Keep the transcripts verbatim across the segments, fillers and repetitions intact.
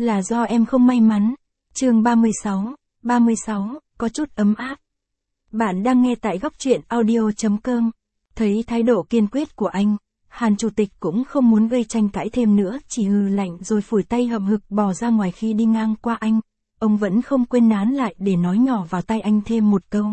Là do em không may mắn. Chương ba mươi sáu, ba mươi sáu, có chút ấm áp. Bạn đang nghe tại góc truyện audio.com. Thấy thái độ kiên quyết của anh, Hàn chủ tịch cũng không muốn gây tranh cãi thêm nữa, chỉ hừ lạnh rồi phủi tay hậm hực bỏ ra ngoài. Khi đi ngang qua anh, ông vẫn không quên nán lại để nói nhỏ vào tai anh thêm một câu.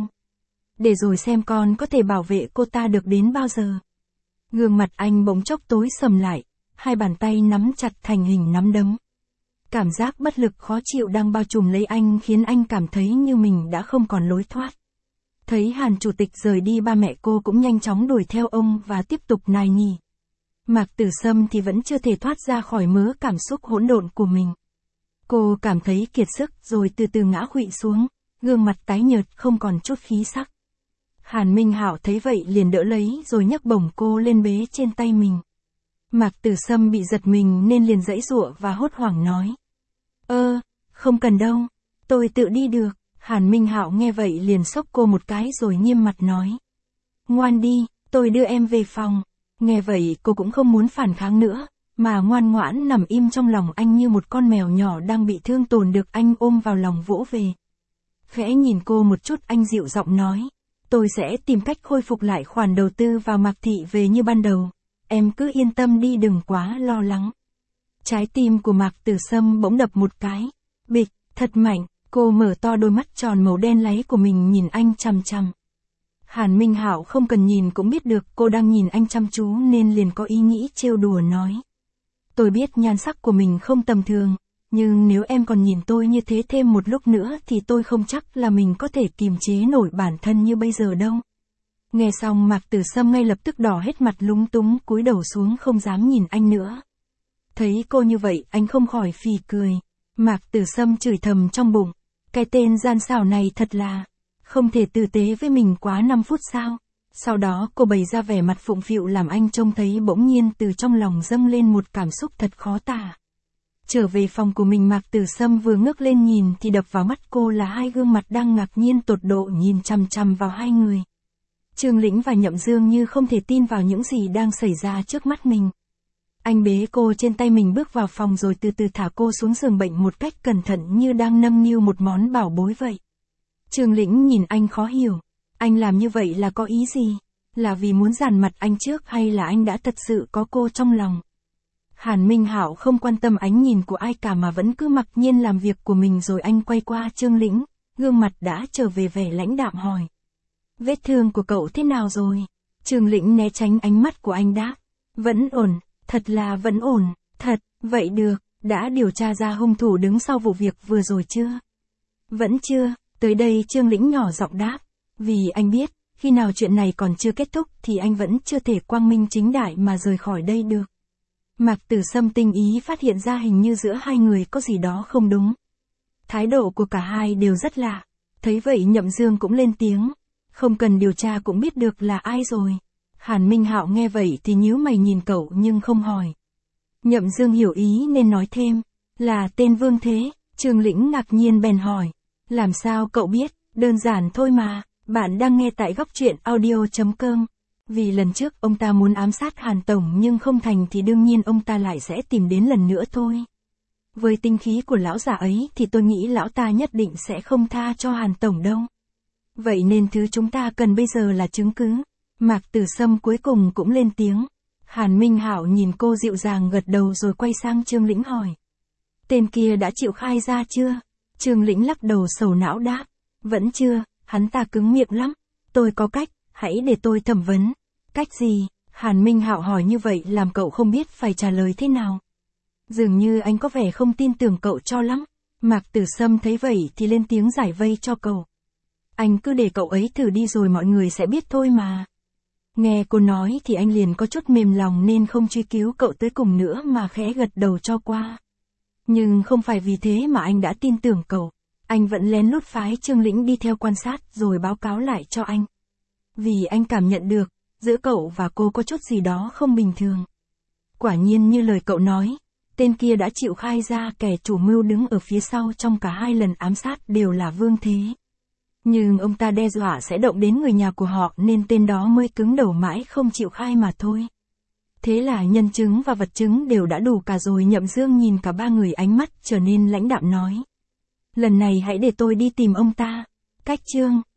Để rồi xem con có thể bảo vệ cô ta được đến bao giờ. Gương mặt anh bỗng chốc tối sầm lại, hai bàn tay nắm chặt thành hình nắm đấm. Cảm giác bất lực khó chịu đang bao trùm lấy anh khiến anh cảm thấy như mình đã không còn lối thoát. Thấy Hàn chủ tịch rời đi, ba mẹ cô cũng nhanh chóng đuổi theo ông và tiếp tục nài nỉ. Mạc Tử Sâm thì vẫn chưa thể thoát ra khỏi mớ cảm xúc hỗn độn của mình. Cô cảm thấy kiệt sức rồi từ từ ngã khuỵu xuống, gương mặt tái nhợt không còn chút khí sắc. Hàn Minh Hạo thấy vậy liền đỡ lấy rồi nhấc bổng cô lên bế trên tay mình. Mạc Tử Sâm bị giật mình nên liền giãy giụa và hốt hoảng nói. Ơ, không cần đâu, tôi tự đi được. Hàn Minh Hạo nghe vậy liền xốc cô một cái rồi nghiêm mặt nói. Ngoan đi, tôi đưa em về phòng. Nghe vậy cô cũng không muốn phản kháng nữa, mà ngoan ngoãn nằm im trong lòng anh như một con mèo nhỏ đang bị thương tổn được anh ôm vào lòng vỗ về. Khẽ nhìn cô một chút, anh dịu giọng nói. Tôi sẽ tìm cách khôi phục lại khoản đầu tư vào Mạc Thị về như ban đầu. Em cứ yên tâm đi, đừng quá lo lắng. Trái tim của Mạc Tử Sâm bỗng đập một cái. Bịch, thật mạnh. Cô mở to đôi mắt tròn màu đen láy của mình nhìn anh chằm chằm. Hàn Minh Hạo không cần nhìn cũng biết được cô đang nhìn anh chăm chú nên liền có ý nghĩ trêu đùa nói. Tôi biết nhan sắc của mình không tầm thường, nhưng nếu em còn nhìn tôi như thế thêm một lúc nữa thì tôi không chắc là mình có thể kiềm chế nổi bản thân như bây giờ đâu. Nghe xong Mạc Tử Sâm ngay lập tức đỏ hết mặt, lúng túng cúi đầu xuống không dám nhìn anh nữa. Thấy cô như vậy anh không khỏi phì cười. Mạc Tử Sâm chửi thầm trong bụng. Cái tên gian xảo này thật là không thể tử tế với mình quá năm phút sao. Sau đó cô bày ra vẻ mặt phụng phịu làm anh trông thấy, bỗng nhiên từ trong lòng dâng lên một cảm xúc thật khó tả. Trở về phòng của mình, Mạc Tử Sâm vừa ngước lên nhìn thì đập vào mắt cô là hai gương mặt đang ngạc nhiên tột độ nhìn chằm chằm vào hai người. Trương Lĩnh và Nhậm Dương như không thể tin vào những gì đang xảy ra trước mắt mình. Anh bế cô trên tay mình bước vào phòng rồi từ từ thả cô xuống giường bệnh một cách cẩn thận như đang nâng niu một món bảo bối vậy. Trương Lĩnh nhìn anh khó hiểu. Anh làm như vậy là có ý gì? Là vì muốn dằn mặt anh trước hay là anh đã thật sự có cô trong lòng? Hàn Minh Hạo không quan tâm ánh nhìn của ai cả mà vẫn cứ mặc nhiên làm việc của mình, rồi anh quay qua Trương Lĩnh, gương mặt đã trở về vẻ lãnh đạm hỏi. Vết thương của cậu thế nào rồi? Trương Lĩnh né tránh ánh mắt của anh đáp. Vẫn ổn. Thật là vẫn ổn, thật, vậy được, đã điều tra ra hung thủ đứng sau vụ việc vừa rồi chưa? Vẫn chưa, tới đây Trương Lĩnh nhỏ giọng đáp, vì anh biết, khi nào chuyện này còn chưa kết thúc thì anh vẫn chưa thể quang minh chính đại mà rời khỏi đây được. Mạc Tử Sâm tinh ý phát hiện ra hình như giữa hai người có gì đó không đúng. Thái độ của cả hai đều rất lạ, thấy vậy Nhậm Dương cũng lên tiếng, không cần điều tra cũng biết được là ai rồi. Hàn Minh Hạo nghe vậy thì nhíu mày nhìn cậu nhưng không hỏi. Nhậm Dương hiểu ý nên nói thêm, là tên Vương Thế. Trương Lĩnh ngạc nhiên bèn hỏi, làm sao cậu biết? Đơn giản thôi mà, bạn đang nghe tại góc truyện audio.com. Vì lần trước ông ta muốn ám sát Hàn Tổng nhưng không thành thì đương nhiên ông ta lại sẽ tìm đến lần nữa thôi. Với tinh khí của lão già ấy thì tôi nghĩ lão ta nhất định sẽ không tha cho Hàn Tổng đâu. Vậy nên thứ chúng ta cần bây giờ là chứng cứ. Mạc Tử Sâm cuối cùng cũng lên tiếng. Hàn Minh Hạo nhìn cô dịu dàng gật đầu rồi quay sang Trương Lĩnh hỏi. Tên kia đã chịu khai ra chưa? Trương Lĩnh lắc đầu sầu não đáp. Vẫn chưa, hắn ta cứng miệng lắm. Tôi có cách, hãy để tôi thẩm vấn. Cách gì? Hàn Minh Hạo hỏi như vậy làm cậu không biết phải trả lời thế nào. Dường như anh có vẻ không tin tưởng cậu cho lắm. Mạc Tử Sâm thấy vậy thì lên tiếng giải vây cho cậu. Anh cứ để cậu ấy thử đi rồi mọi người sẽ biết thôi mà. Nghe cô nói thì anh liền có chút mềm lòng nên không truy cứu cậu tới cùng nữa mà khẽ gật đầu cho qua. Nhưng không phải vì thế mà anh đã tin tưởng cậu. Anh vẫn lén lút phái Trương Lĩnh đi theo quan sát rồi báo cáo lại cho anh. Vì anh cảm nhận được, giữa cậu và cô có chút gì đó không bình thường. Quả nhiên như lời cậu nói, tên kia đã chịu khai ra kẻ chủ mưu đứng ở phía sau trong cả hai lần ám sát đều là Vương Thế. Nhưng ông ta đe dọa sẽ động đến người nhà của họ nên tên đó mới cứng đầu mãi không chịu khai mà thôi. Thế là nhân chứng và vật chứng đều đã đủ cả rồi. Nhậm Dương nhìn cả ba người, ánh mắt trở nên lãnh đạm nói. Lần này hãy để tôi đi tìm ông ta. Cách Trương.